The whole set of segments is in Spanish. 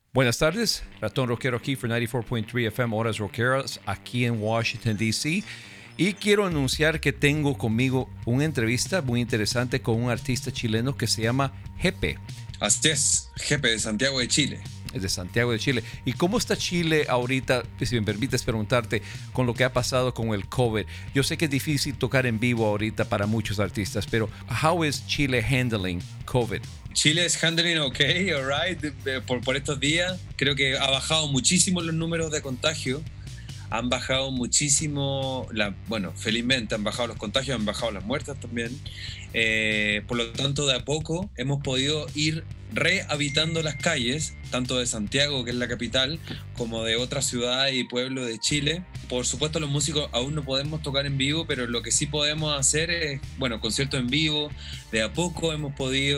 Buenas tardes, Ratón Rockero aquí for 94.3 FM Horas Rockeras aquí en Washington, D.C. Y quiero anunciar que tengo conmigo una entrevista muy interesante con un artista chileno que se llama Jepe. Así es, Jepe de Santiago de Chile. Es de Santiago de Chile. ¿Y cómo está Chile ahorita, si me permites preguntarte, con lo que ha pasado con el COVID? Yo sé que es difícil tocar en vivo ahorita para muchos artistas, pero how is Chile handling COVID? Chile es handling okay, alright, por estos días. Creo que ha bajado muchísimo los números de contagio. Han bajado muchísimo, felizmente han bajado los contagios, han bajado las muertes también. Por lo tanto, de a poco hemos podido ir rehabitando las calles, tanto de Santiago, que es la capital, como de otras ciudades y pueblos de Chile. Por supuesto, los músicos aún no podemos tocar en vivo, pero lo que sí podemos hacer es, conciertos en vivo. De a poco hemos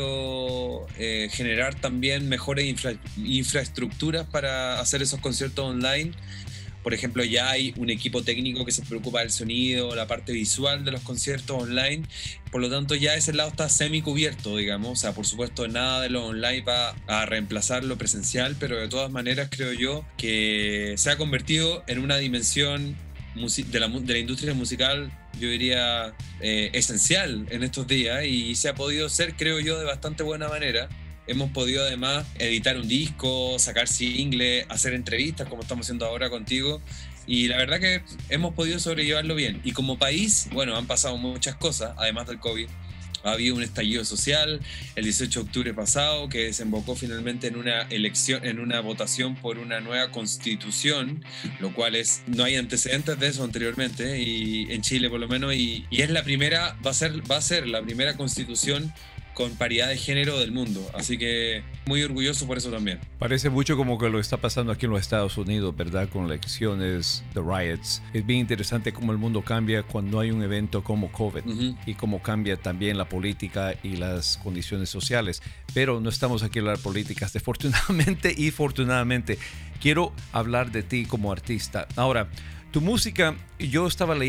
podido generar también mejores infraestructuras para hacer esos conciertos online. Por ejemplo, ya hay un equipo técnico que se preocupa del sonido, la parte visual de los conciertos online. Por lo tanto, ya ese lado está semi-cubierto, digamos. O sea, por supuesto, nada de lo online va a reemplazar lo presencial, pero de todas maneras creo yo que se ha convertido en una dimensión de la industria musical, yo diría, esencial en estos días, y se ha podido hacer, creo yo, de bastante buena manera. Hemos podido además editar un disco, sacar singles, hacer entrevistas como estamos haciendo ahora contigo, y la verdad que hemos podido sobrellevarlo bien. Y como país, han pasado muchas cosas, además del COVID. Ha habido un estallido social el 18 de octubre pasado que desembocó finalmente en una elección, en una votación por una nueva constitución, lo cual no hay antecedentes de eso anteriormente, y en Chile por lo menos, y es la primera, va a ser la primera constitución con paridad de género del mundo, así que muy orgulloso por eso también. Parece mucho como que lo está pasando aquí en los Estados Unidos, ¿verdad? Con elecciones, the riots. Es bien interesante cómo el mundo cambia cuando hay un evento como COVID, y cómo cambia también la política y las condiciones sociales. Pero no estamos aquí a hablar de políticas, desafortunadamente y fortunadamente. Quiero hablar de ti como artista. Ahora, tu música, yo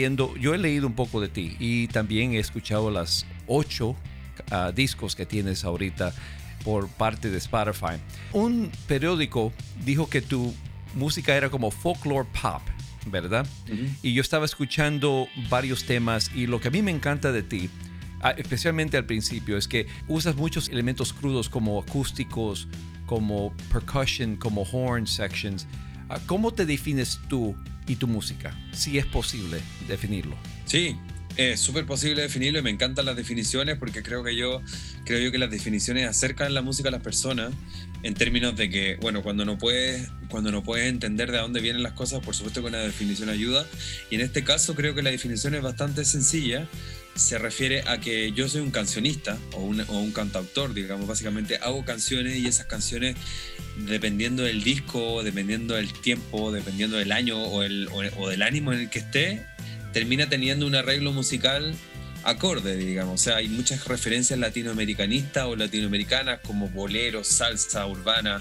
he leído un poco de ti y también he escuchado las 8 discos que tienes ahorita por parte de Spotify. Un periódico dijo que tu música era como folklore pop, ¿verdad? Y yo estaba escuchando varios temas, y lo que a mí me encanta de ti, especialmente al principio, es que usas muchos elementos crudos como acústicos, como percussion, como horn sections. ¿Cómo te defines tú y tu música? Si es posible definirlo. Sí. Es súper posible definirlo, y me encantan las definiciones, porque creo yo que las definiciones acercan la música a las personas, en términos de que, cuando no puedes entender de dónde vienen las cosas, por supuesto que una definición ayuda, y en este caso creo que la definición es bastante sencilla. Se refiere a que yo soy un cancionista o un cantautor, digamos. Básicamente hago canciones, y esas canciones, dependiendo del disco, dependiendo del tiempo, dependiendo del año o del ánimo en el que esté, termina teniendo un arreglo musical acorde, digamos. O sea, hay muchas referencias latinoamericanistas o latinoamericanas, como boleros, salsa urbana,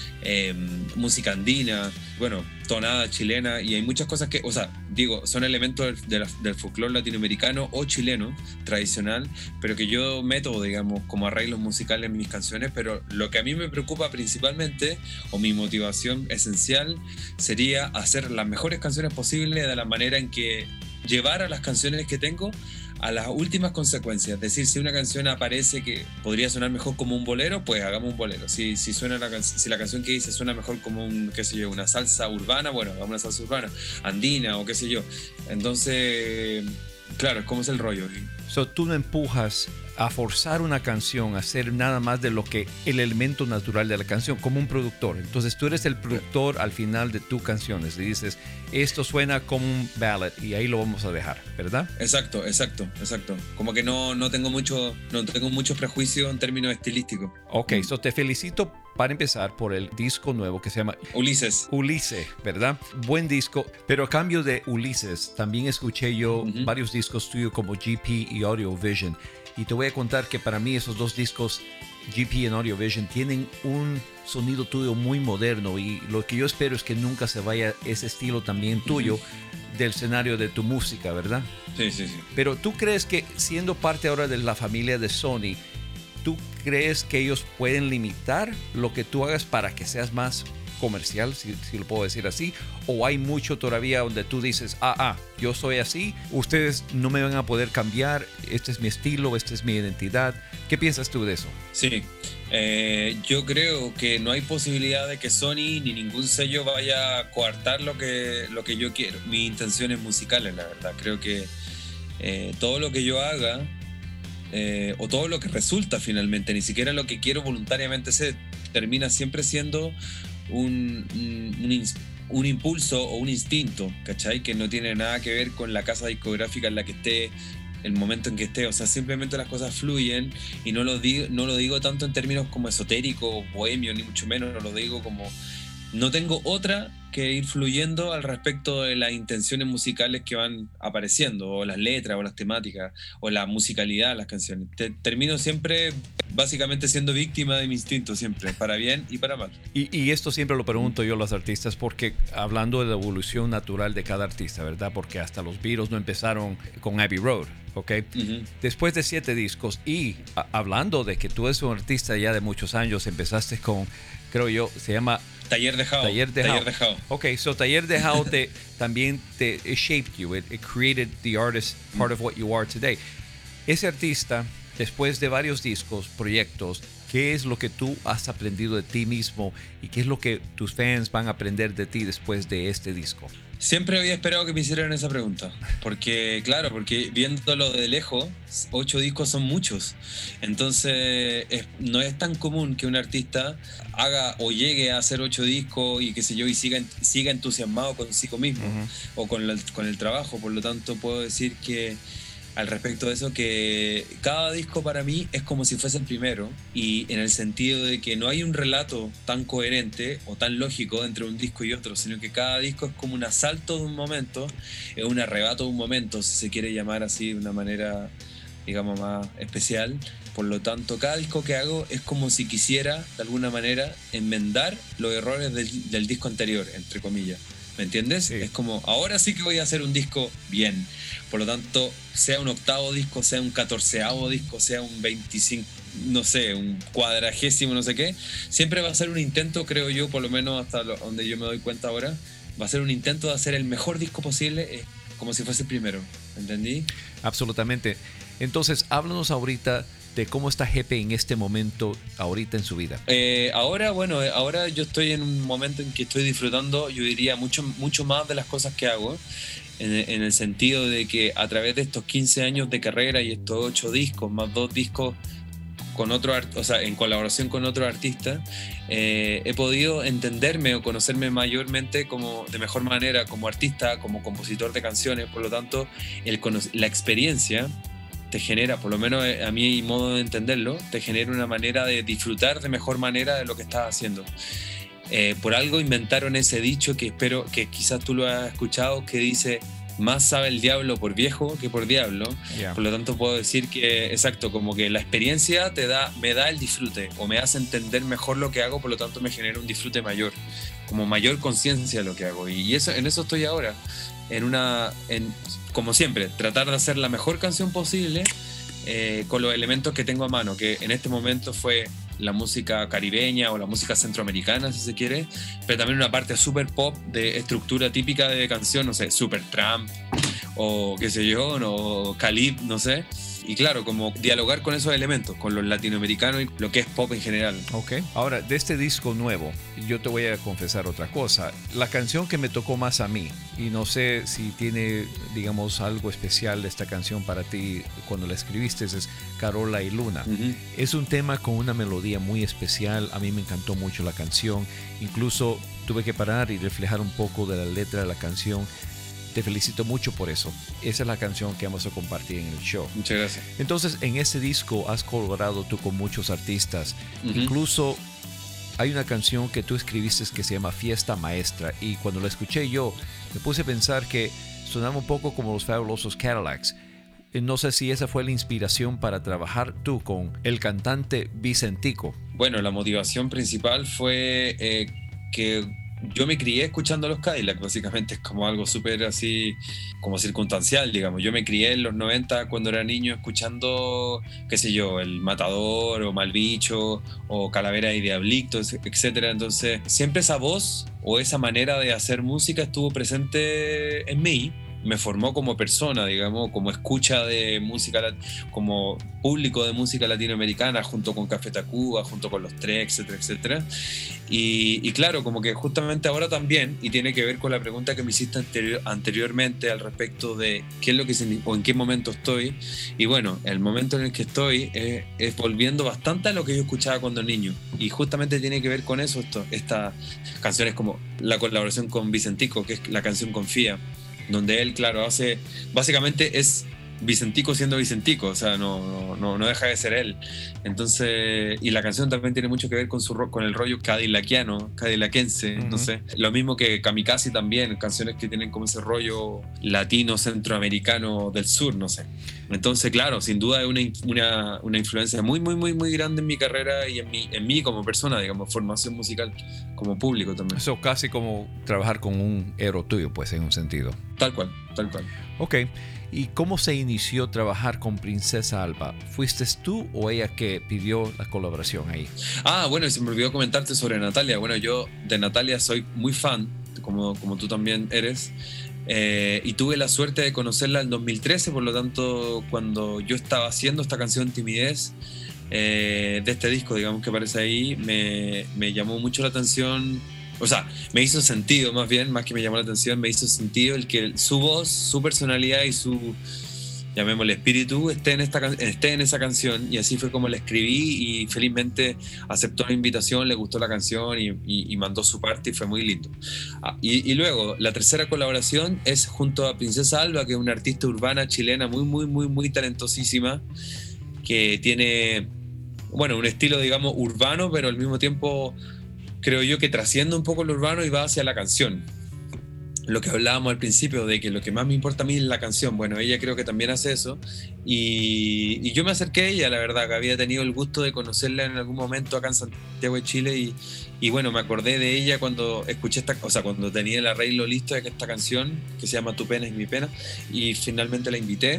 música andina, tonada chilena, y hay muchas cosas que, son elementos del folclore latinoamericano o chileno tradicional, pero que yo meto, digamos, como arreglos musicales en mis canciones. Pero lo que a mí me preocupa principalmente, o mi motivación esencial, sería hacer las mejores canciones posibles, de la manera en que llevar a las canciones que tengo a las últimas consecuencias. Es decir, si una canción aparece que podría sonar mejor como un bolero, pues hagamos un bolero. Si la canción que hice suena mejor como una salsa urbana, hagamos una salsa urbana, andina o qué sé yo. Entonces, claro, es como es el rollo. Tú no empujas a forzar una canción a hacer nada más de lo que el elemento natural de la canción, como un productor. Entonces tú eres el productor al final de tus canciones, y dices, esto suena como un ballad, y ahí lo vamos a dejar, ¿verdad? Exacto. Como que no tengo mucho prejuicio en términos estilísticos. Ok, te felicito para empezar por el disco nuevo que se llama Ulises, ¿verdad? Buen disco, pero a cambio de Ulises también escuché yo varios discos tuyos como GP y Audio Vision, y te voy a contar que para mí esos dos discos, GP y Audio Vision, tienen un sonido tuyo muy moderno, y lo que yo espero es que nunca se vaya ese estilo también tuyo del escenario de tu música, ¿verdad? Sí. Pero ¿tú crees que, siendo parte ahora de la familia de Sony, ¿tú crees que ellos pueden limitar lo que tú hagas para que seas más comercial, si lo puedo decir así, o hay mucho todavía donde tú dices, yo soy así, ustedes no me van a poder cambiar, este es mi estilo, esta es mi identidad? ¿Qué piensas tú de eso? Sí, yo creo que no hay posibilidad de que Sony ni ningún sello vaya a coartar lo que yo quiero, mis intenciones musicales, la verdad. Creo que todo lo que yo haga, o todo lo que resulta finalmente, ni siquiera lo que quiero voluntariamente ser, termina siempre siendo un impulso o un instinto, ¿cachai? Que no tiene nada que ver con la casa discográfica en la que esté, el momento en que esté. O sea, simplemente las cosas fluyen, y no lo digo tanto en términos como esotérico o bohemio, ni mucho menos. No lo digo como... No tengo otra que ir fluyendo al respecto de las intenciones musicales que van apareciendo, o las letras, o las temáticas, o la musicalidad de las canciones. Termino siempre básicamente siendo víctima de mi instinto, siempre, para bien y para mal. Y esto siempre lo pregunto yo a los artistas, porque hablando de la evolución natural de cada artista, ¿verdad? Porque hasta los Beatles no empezaron con Abbey Road, ¿ok? Después de 7 discos, y hablando de que tú eres un artista ya de muchos años, empezaste con, creo yo, se llama... Taller de Jao. Ok, so Taller de Jao también it shaped you. It created the artist, part of what you are today. Ese artista, después de varios discos, proyectos, ¿qué es lo que tú has aprendido de ti mismo y qué es lo que tus fans van a aprender de ti después de este disco? Siempre había esperado que me hicieran esa pregunta, porque viéndolo de lejos, 8 discos son muchos. Entonces no es tan común que un artista haga o llegue a hacer 8 discos y qué sé yo, y siga entusiasmado consigo mismo, o con el trabajo. Por lo tanto, puedo decir que al respecto de eso, que cada disco para mí es como si fuese el primero, y en el sentido de que no hay un relato tan coherente o tan lógico entre un disco y otro, sino que cada disco es como un asalto de un momento, es un arrebato de un momento, si se quiere llamar así de una manera, digamos, más especial. Por lo tanto, cada disco que hago es como si quisiera, de alguna manera, enmendar los errores del disco anterior, entre comillas. ¿Me entiendes? Sí. Es como, ahora sí que voy a hacer un disco bien. Por lo tanto, sea un 8º disco, sea un 14º disco, sea un 25, no sé, un 40º, no sé qué, siempre va a ser un intento, creo yo, por lo menos hasta donde yo me doy cuenta ahora, va a ser un intento de hacer el mejor disco posible, como si fuese el primero. ¿Entendí? Absolutamente. Entonces, háblanos ahorita de cómo está Jepe en este momento, ahorita en su vida. Ahora yo estoy en un momento en que estoy disfrutando, yo diría, mucho más de las cosas que hago, en el sentido de que a través de estos 15 años de carrera y estos 8 discos, más 2 discos con en colaboración con otro artista, he podido entenderme o conocerme mayormente de mejor manera como artista, como compositor de canciones. Por lo tanto, la experiencia te genera, por lo menos a mi modo de entenderlo, te genera una manera de disfrutar de mejor manera de lo que estás haciendo. Por algo inventaron ese dicho que espero que quizás tú lo has escuchado, que dice: más sabe el diablo por viejo que por diablo. Yeah. Por lo tanto, puedo decir que, exacto, como que la experiencia me da el disfrute, o me hace entender mejor lo que hago. Por lo tanto, me genera un disfrute mayor, como mayor conciencia de lo que hago. Y en eso estoy ahora, como siempre, tratar de hacer la mejor canción posible, con los elementos que tengo a mano, que en este momento fue la música caribeña o la música centroamericana, si se quiere, pero también una parte super pop de estructura típica de canción, no sé, Supertramp o qué sé yo, o Khalid, no sé. Y claro, como dialogar con esos elementos, con los latinoamericanos y lo que es pop en general. Ok. Ahora, de este disco nuevo, yo te voy a confesar otra cosa. La canción que me tocó más a mí, y no sé si tiene, digamos, algo especial de esta canción para ti cuando la escribiste, es Carola y Luna. Es un tema con una melodía muy especial. A mí me encantó mucho la canción. Incluso tuve que parar y reflejar un poco de la letra de la canción. Te felicito mucho por eso. Esa es la canción que vamos a compartir en el show. Muchas gracias. Entonces, en este disco has colaborado tú con muchos artistas. Incluso hay una canción que tú escribiste que se llama Fiesta Maestra. Y cuando la escuché yo, me puse a pensar que sonaba un poco como los fabulosos Cadillacs. No sé si esa fue la inspiración para trabajar tú con el cantante Vicentico. Bueno, la motivación principal fue que yo me crié escuchando a los Cadillacs, básicamente es como algo súper así, como circunstancial, digamos. Yo me crié en los 90 cuando era niño escuchando, qué sé yo, El Matador o Malbicho o Calavera y Diablito, etcétera. Entonces, siempre esa voz o esa manera de hacer música estuvo presente en mí. Me formó como persona, digamos, como escucha de música, como público de música latinoamericana, junto con Café Tacuba, junto con Los Tres, etcétera, etcétera. Y claro, como que justamente ahora también, y tiene que ver con la pregunta que me hiciste anteriormente al respecto de qué es lo que o en qué momento estoy. Y bueno, el momento en el que estoy es volviendo bastante a lo que yo escuchaba cuando niño. Y justamente tiene que ver con eso, estas canciones como la colaboración con Vicentico, que es la canción Confía, donde él, claro, básicamente es Vicentico siendo Vicentico, o sea, no deja de ser él. Entonces, y la canción también tiene mucho que ver con el rollo cadillaquense. Entonces, lo mismo que Kamikaze también, canciones que tienen como ese rollo latino, centroamericano del sur, no sé. Entonces, claro, sin duda es una influencia muy, muy, muy, muy grande en mi carrera y en mí como persona, digamos, formación musical, como público también. Eso casi como trabajar con un héroe tuyo, pues, en un sentido. Tal cual, tal cual. Ok. ¿Y cómo se inició trabajar con Princesa Alba? ¿Fuiste tú o ella que pidió la colaboración ahí? Bueno, se me olvidó comentarte sobre Natalia. Bueno, yo de Natalia soy muy fan, como tú también eres. Y tuve la suerte de conocerla en 2013, por lo tanto, cuando yo estaba haciendo esta canción Timidez, de este disco, digamos, que aparece ahí, me llamó mucho la atención. O sea, me hizo sentido, más que me llamó la atención, me hizo sentido el que su voz, su personalidad y su, llamémosle, espíritu esté en esa canción. Y así fue como la escribí y felizmente aceptó la invitación, le gustó la canción y mandó su parte y fue muy lindo. Y luego, la tercera colaboración es junto a Princesa Alba, que es una artista urbana chilena muy, muy, muy, muy talentosísima, que tiene, bueno, un estilo, digamos, urbano, pero al mismo tiempo creo yo que trasciende un poco lo urbano y va hacia la canción. Lo que hablábamos al principio de que lo que más me importa a mí es la canción. Bueno, ella creo que también hace eso. Y yo me acerqué a ella, la verdad, que había tenido el gusto de conocerla en algún momento acá en Santiago de Chile. Y bueno, me acordé de ella cuando escuché cuando tenía el arreglo listo de esta canción, que se llama Tu pena es mi pena. Y finalmente la invité.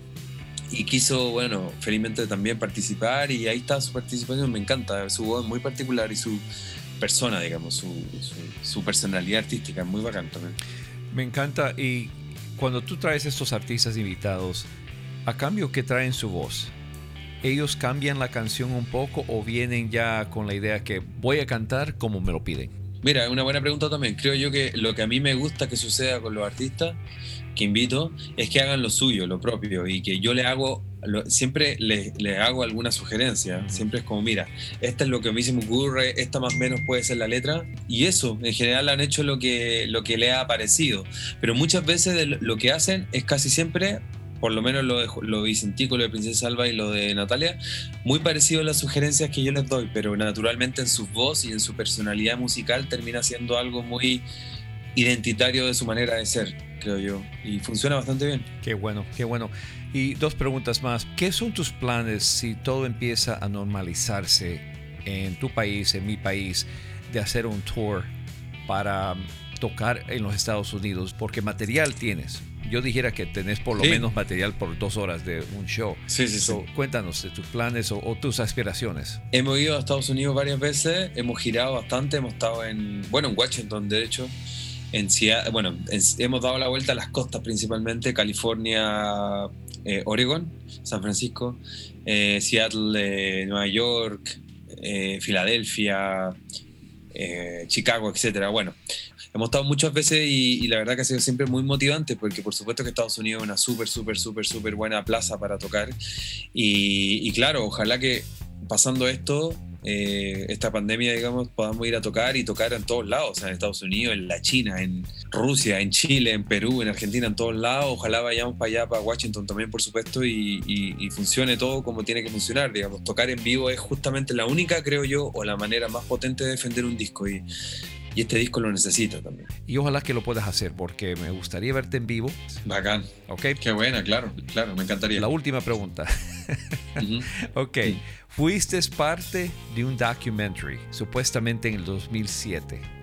Y quiso, bueno, felizmente también participar. Y ahí está su participación, me encanta. Su voz es muy particular y su persona, digamos, su personalidad artística, muy bacán también. Me encanta. Y cuando tú traes estos artistas invitados, ¿a cambio qué traen su voz? ¿Ellos cambian la canción un poco o vienen ya con la idea que voy a cantar como me lo piden? Mira, es una buena pregunta también. Creo yo que lo que a mí me gusta que suceda con los artistas que invito es que hagan lo suyo, lo propio, y que yo siempre le hago alguna sugerencia. Siempre es como, mira, esta es lo que a mí se me ocurre, esta más o menos puede ser la letra, y eso, en general han hecho lo que le ha parecido, pero muchas veces lo que hacen es casi siempre, por lo menos lo de Vicentico, lo de Princesa Alba y lo de Natalia, muy parecido a las sugerencias que yo les doy, pero naturalmente en su voz y en su personalidad musical termina siendo algo muy identitario de su manera de ser, creo yo, y funciona bastante bien. Qué bueno, qué bueno. Y dos preguntas más. ¿Qué son tus planes si todo empieza a normalizarse en tu país, en mi país, de hacer un tour para tocar en los Estados Unidos? Porque material tienes. Yo dijera que tenés por lo menos material por 2 horas de un show. Sí. Cuéntanos de tus planes o tus aspiraciones. Hemos ido a Estados Unidos varias veces, hemos girado bastante, hemos estado en Washington, de hecho, en Seattle, hemos dado la vuelta a las costas principalmente, California, Oregon, San Francisco, Seattle, Nueva York, Filadelfia, Chicago, etcétera. Bueno, hemos estado muchas veces y la verdad que ha sido siempre muy motivante porque por supuesto que Estados Unidos es una súper buena plaza para tocar y claro, ojalá que pasando esta pandemia, digamos, podamos ir a tocar y tocar en todos lados, o sea, en Estados Unidos, en la China, en Rusia, en Chile, en Perú, en Argentina, en todos lados. Ojalá vayamos para allá, para Washington también, por supuesto, y funcione todo como tiene que funcionar, digamos. Tocar en vivo es justamente la única, creo yo, o la manera más potente de defender un disco y este disco lo necesita también. Y ojalá que lo puedas hacer porque me gustaría verte en vivo. Bacán. Ok. Qué buena, claro, me encantaría. La última pregunta. Ok. Fuiste parte de un documentary, supuestamente en el 2007.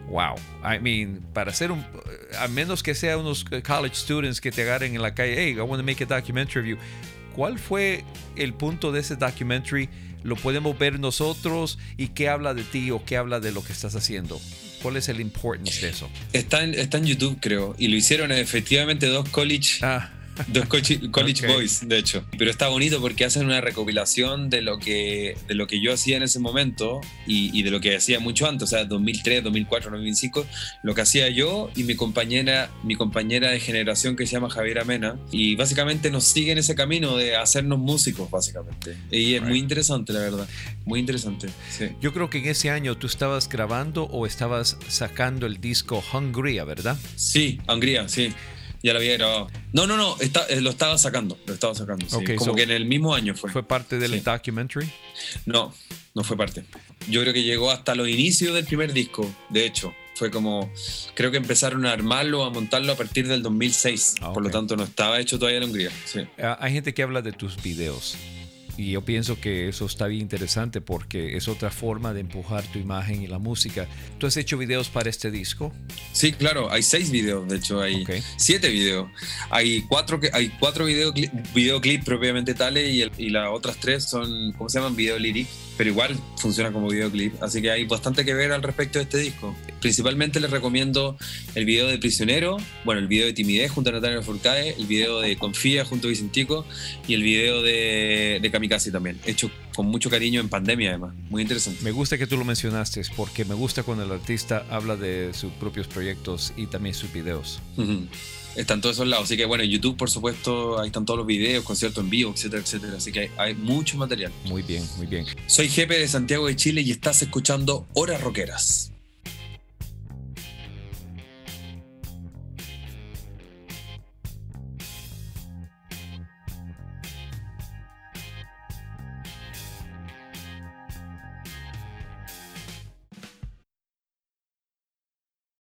Wow. I mean, para hacer a menos que sea unos college students que te agarren en la calle, hey, I want to make a documentary of you. ¿Cuál fue el punto de ese documentary? ¿Lo podemos ver nosotros? ¿Y qué habla de ti o qué habla de lo que estás haciendo? ¿Cuál es el importance de eso? Está en YouTube, creo. Y lo hicieron efectivamente dos college Okay. boys, de hecho. Pero está bonito porque hacen una recopilación de lo que yo hacía en ese momento y de lo que hacía mucho antes, o sea, 2003, 2004, 2005, lo que hacía yo y mi compañera de generación que se llama Javiera Mena. Y básicamente nos siguen ese camino de hacernos músicos, básicamente. Y es muy interesante, la verdad. Muy interesante, sí. Yo creo que en ese año tú estabas grabando o estabas sacando el disco Hungría, ¿verdad? Sí, Hungría, sí. Ya lo había grabado. No, lo estaba sacando. Sí. Okay, como que en el mismo año fue. ¿Fue parte del documentary? No fue parte. Yo creo que llegó hasta los inicios del primer disco, de hecho. Fue como, creo que empezaron a armarlo, a montarlo a partir del 2006. Okay. Por lo tanto, no estaba hecho todavía en Hungría. Sí. Hay gente que habla de tus videos. Y yo pienso que eso está bien interesante porque es otra forma de empujar tu imagen y la música. ¿Tú has hecho videos para este disco? Sí, claro. Hay 6 videos, de hecho. Hay 7 videos. Hay 4 videoclips propiamente tales y las otras 3 son, ¿cómo se llaman? Video lyric. Pero igual funciona como videoclip. Así que hay bastante que ver al respecto de este disco. Principalmente les recomiendo el video de Prisionero, bueno, el video de Timidez junto a Natalia Lafourcade, el video de Confía junto a Vicentico y el video de Kamikaze también, hecho con mucho cariño en pandemia además. Muy interesante. Me gusta que tú lo mencionaste porque me gusta cuando el artista habla de sus propios proyectos y también sus videos. Uh-huh. Están todos esos lados, así que bueno, en YouTube por supuesto ahí están todos los videos, conciertos en vivo, etcétera, etcétera, así que hay mucho material. Muy bien, muy bien. Soy Jepe de Santiago de Chile y estás escuchando Horas Rockeras.